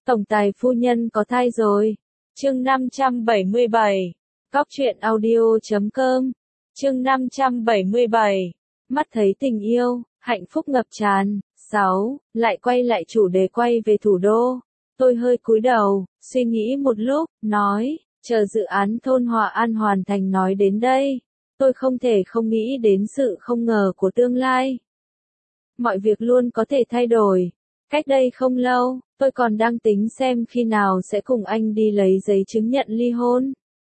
Tổng tài phu nhân có thai rồi. Chương 577. Cóc truyện audio.com. Chương 577. Mắt thấy tình yêu, hạnh phúc ngập tràn. 6. Lại quay lại chủ đề quay về thủ đô. Tôi hơi cúi đầu, suy nghĩ một lúc, nói, chờ dự án thôn Hòa An hoàn thành nói đến đây. Tôi không thể không nghĩ đến sự không ngờ của tương lai. Mọi việc luôn có thể thay đổi. Cách đây không lâu, tôi còn đang tính xem khi nào sẽ cùng anh đi lấy giấy chứng nhận ly hôn.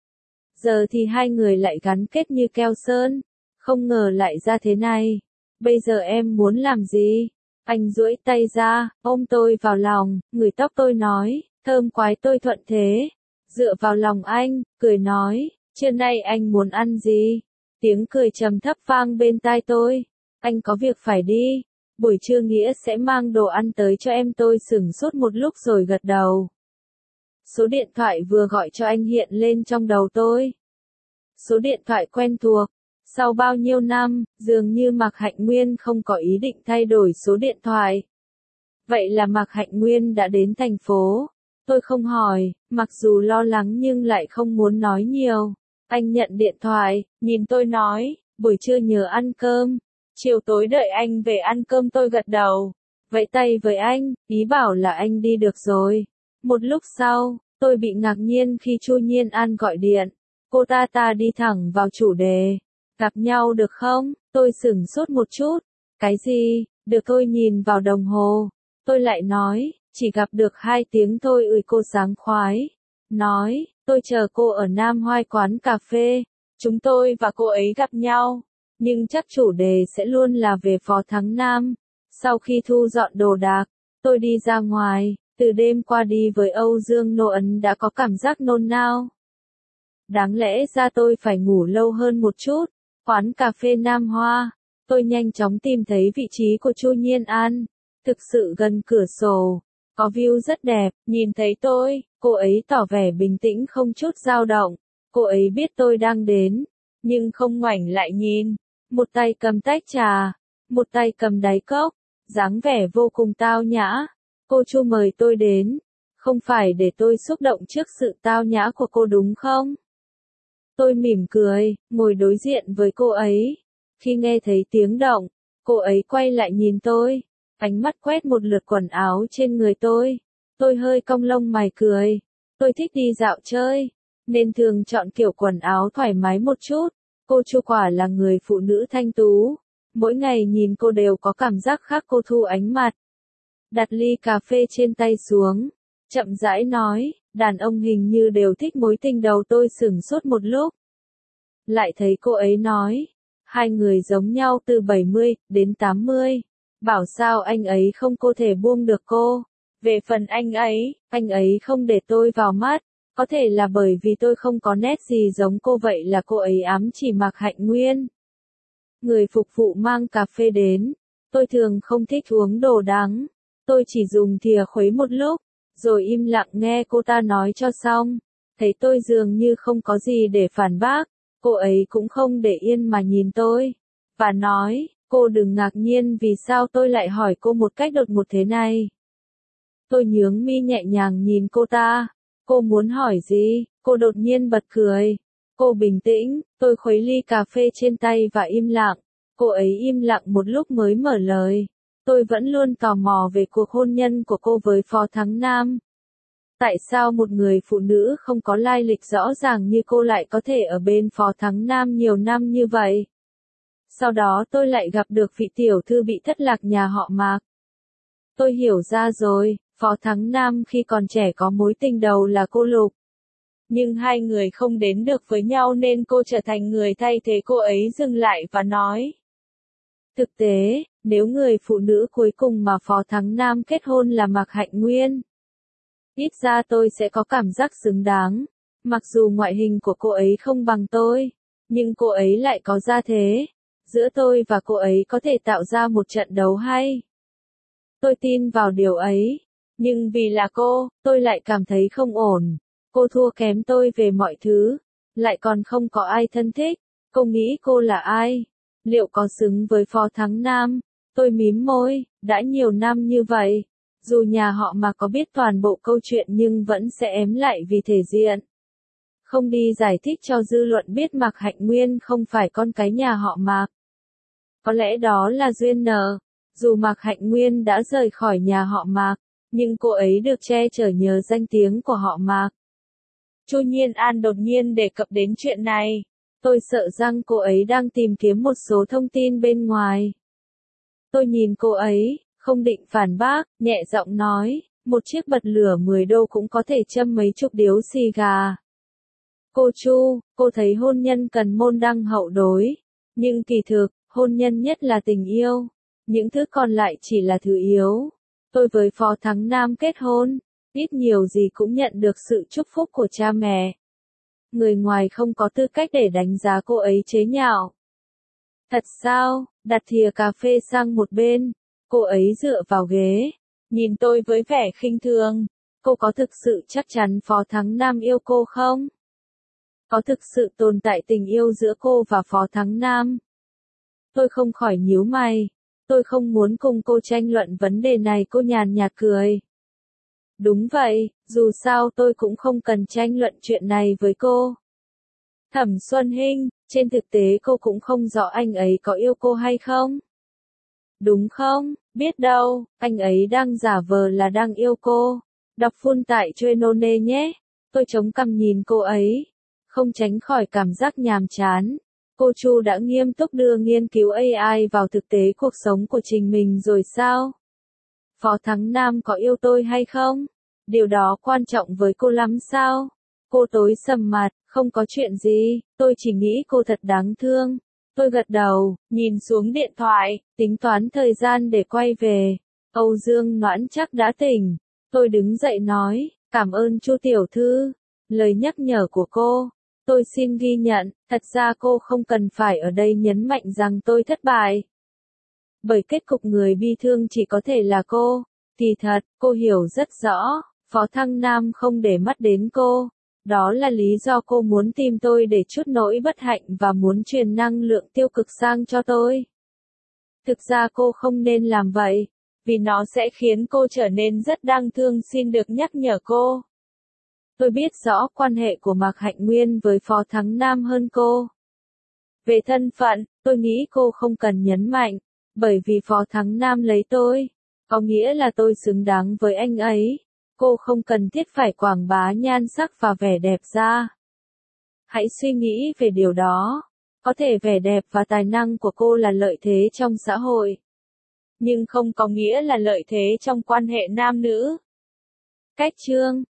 Giờ thì hai người lại gắn kết như keo sơn. Không ngờ lại ra thế này. Bây giờ em muốn làm gì? Anh duỗi tay ra, ôm tôi vào lòng, ngửi tóc tôi nói, thơm quái tôi thuận thế. Dựa vào lòng anh, cười nói, trưa nay anh muốn ăn gì? Tiếng cười trầm thấp vang bên tai tôi. Anh có việc phải đi. Buổi trưa Nghĩa sẽ mang đồ ăn tới cho em. Tôi sửng sốt một lúc rồi gật đầu. Số điện thoại vừa gọi cho anh hiện lên trong đầu tôi. Số điện thoại quen thuộc. Sau bao nhiêu năm, dường như Mạc Hạnh Nguyên không có ý định thay đổi số điện thoại. Vậy là Mạc Hạnh Nguyên đã đến thành phố. Tôi không hỏi, mặc dù lo lắng nhưng lại không muốn nói nhiều. Anh nhận điện thoại, nhìn tôi nói, buổi trưa nhớ ăn cơm. Chiều tối đợi anh về ăn cơm. Tôi gật đầu. Vẫy tay với anh, ý bảo là anh đi được rồi. Một lúc sau, tôi bị ngạc nhiên khi Chu Nhiên An gọi điện. Cô ta đi thẳng vào chủ đề. Gặp nhau được không? Tôi sửng sốt một chút. Cái gì? Được. Tôi nhìn vào đồng hồ. Tôi lại nói, chỉ gặp được 2 tiếng thôi. Cô sáng khoái. Nói, tôi chờ cô ở Nam Hoài quán cà phê. Chúng tôi và cô ấy gặp nhau. Nhưng chắc chủ đề sẽ luôn là về Phó Thắng Nam. Sau khi thu dọn đồ đạc, tôi đi ra ngoài. Từ đêm qua đi với Âu Dương Nô Ấn đã có cảm giác nôn nao. Đáng lẽ ra tôi phải ngủ lâu hơn một chút. Quán cà phê Nam Hoa. Tôi nhanh chóng tìm thấy vị trí của Chu Nhiên An. Thực sự gần cửa sổ. Có view rất đẹp. Nhìn thấy tôi, cô ấy tỏ vẻ bình tĩnh không chút dao động. Cô ấy biết tôi đang đến, nhưng không ngoảnh lại nhìn. Một tay cầm tách trà, một tay cầm đáy cốc, dáng vẻ vô cùng tao nhã. Cô Chu mời tôi đến, không phải để tôi xúc động trước sự tao nhã của cô đúng không? Tôi mỉm cười, ngồi đối diện với cô ấy. Khi nghe thấy tiếng động, cô ấy quay lại nhìn tôi, ánh mắt quét một lượt quần áo trên người tôi. Tôi hơi cong lông mày cười. Tôi thích đi dạo chơi, nên thường chọn kiểu quần áo thoải mái một chút. Cô Chu quả là người phụ nữ thanh tú. Mỗi ngày nhìn cô đều có cảm giác khác. Cô thu ánh mặt. Đặt ly cà phê trên tay xuống. Chậm rãi nói, đàn ông hình như đều thích mối tình đầu. Tôi sửng sốt một lúc. Lại thấy cô ấy nói, hai người giống nhau từ 70 đến 80. Bảo sao anh ấy không có thể buông được cô. Về phần anh ấy không để tôi vào mắt. Có thể là bởi vì tôi không có nét gì giống cô. Vậy là cô ấy ám chỉ Mạc Hạnh Nguyên. Người phục vụ mang cà phê đến. Tôi thường không thích uống đồ đắng. Tôi chỉ dùng thìa khuấy một lúc, rồi im lặng nghe cô ta nói cho xong. Thấy tôi dường như không có gì để phản bác. Cô ấy cũng không để yên mà nhìn tôi. Và nói, cô đừng ngạc nhiên vì sao tôi lại hỏi cô một cách đột ngột thế này. Tôi nhướng mi nhẹ nhàng nhìn cô ta. Cô muốn hỏi gì? Cô đột nhiên bật cười. Cô bình tĩnh. Tôi khuấy ly cà phê trên tay và im lặng. Cô ấy im lặng một lúc mới mở lời. Tôi vẫn luôn tò mò về cuộc hôn nhân của cô với Phó Thắng Nam. Tại sao một người phụ nữ không có lai lịch rõ ràng như cô lại có thể ở bên Phó Thắng Nam nhiều năm như vậy? Sau đó tôi lại gặp được vị tiểu thư bị thất lạc nhà họ Mạc. Tôi hiểu ra rồi, Phó Thắng Nam khi còn trẻ có mối tình đầu là cô Lục. Nhưng hai người không đến được với nhau nên cô trở thành người thay thế. Cô ấy dừng lại và nói. Thực tế, nếu người phụ nữ cuối cùng mà Phó Thắng Nam kết hôn là Mạc Hạnh Nguyên, ít ra tôi sẽ có cảm giác xứng đáng. Mặc dù ngoại hình của cô ấy không bằng tôi, nhưng cô ấy lại có gia thế. Giữa tôi và cô ấy có thể tạo ra một trận đấu hay. Tôi tin vào điều ấy. Nhưng vì là cô, tôi lại cảm thấy không ổn. Cô thua kém tôi về mọi thứ. Lại còn không có ai thân thích. Cô nghĩ cô là ai? Liệu có xứng với Phó Thắng Nam? Tôi mím môi, đã nhiều năm như vậy. Dù nhà họ Mạc có biết toàn bộ câu chuyện nhưng vẫn sẽ ém lại vì thể diện. Không đi giải thích cho dư luận biết Mạc Hạnh Nguyên không phải con cái nhà họ Mạc. Có lẽ đó là duyên nợ. Dù Mạc Hạnh Nguyên đã rời khỏi nhà họ Mạc, nhưng cô ấy được che chở nhờ danh tiếng của họ Mạc. Chu Nhiên An đột nhiên đề cập đến chuyện này. Tôi sợ rằng cô ấy đang tìm kiếm một số thông tin bên ngoài. Tôi nhìn cô ấy, không định phản bác, nhẹ giọng nói, một chiếc bật lửa 10 đô cũng có thể châm mấy chục điếu xì gà. Cô Chu, cô thấy hôn nhân cần môn đăng hậu đối. Nhưng kỳ thực, hôn nhân nhất là tình yêu. Những thứ còn lại chỉ là thứ yếu. Tôi với Phó Thắng Nam kết hôn, ít nhiều gì cũng nhận được sự chúc phúc của cha mẹ. Người ngoài không có tư cách để đánh giá cô ấy chế nhạo. Thật sao? Đặt thìa cà phê sang một bên, cô ấy dựa vào ghế, nhìn tôi với vẻ khinh thường. Cô có thực sự chắc chắn Phó Thắng Nam yêu cô không? Có thực sự tồn tại tình yêu giữa cô và Phó Thắng Nam? Tôi không khỏi nhíu mày. Tôi không muốn cùng cô tranh luận vấn đề này, cô nhàn nhạt cười. Đúng vậy, dù sao tôi cũng không cần tranh luận chuyện này với cô. Thẩm Xuân Hinh, trên thực tế cô cũng không rõ anh ấy có yêu cô hay không. Đúng không? Biết đâu, anh ấy đang giả vờ là đang yêu cô. Đọc full tại Chuyên.None nhé. Tôi chống cằm nhìn cô ấy, không tránh khỏi cảm giác nhàm chán. Cô Chu đã nghiêm túc đưa nghiên cứu AI vào thực tế cuộc sống của chính mình rồi sao? Phó Thắng Nam có yêu tôi hay không? Điều đó quan trọng với cô lắm sao? Cô tối sầm mặt, không có chuyện gì, tôi chỉ nghĩ cô thật đáng thương. Tôi gật đầu, nhìn xuống điện thoại, tính toán thời gian để quay về. Âu Dương Noãn chắc đã tỉnh. Tôi đứng dậy nói, cảm ơn Chu tiểu thư. Lời nhắc nhở của cô, tôi xin ghi nhận, thật ra cô không cần phải ở đây nhấn mạnh rằng tôi thất bại. Bởi kết cục người bi thương chỉ có thể là cô. Kỳ thật, cô hiểu rất rõ, Phó Thăng Nam không để mắt đến cô. Đó là lý do cô muốn tìm tôi để trút nỗi bất hạnh và muốn truyền năng lượng tiêu cực sang cho tôi. Thực ra cô không nên làm vậy, vì nó sẽ khiến cô trở nên rất đáng thương, xin được nhắc nhở cô. Tôi biết rõ quan hệ của Mạc Hạnh Nguyên với Phó Thắng Nam hơn cô. Về thân phận, tôi nghĩ cô không cần nhấn mạnh, bởi vì Phó Thắng Nam lấy tôi, có nghĩa là tôi xứng đáng với anh ấy. Cô không cần thiết phải quảng bá nhan sắc và vẻ đẹp ra. Hãy suy nghĩ về điều đó. Có thể vẻ đẹp và tài năng của cô là lợi thế trong xã hội, nhưng không có nghĩa là lợi thế trong quan hệ nam nữ. Cách chương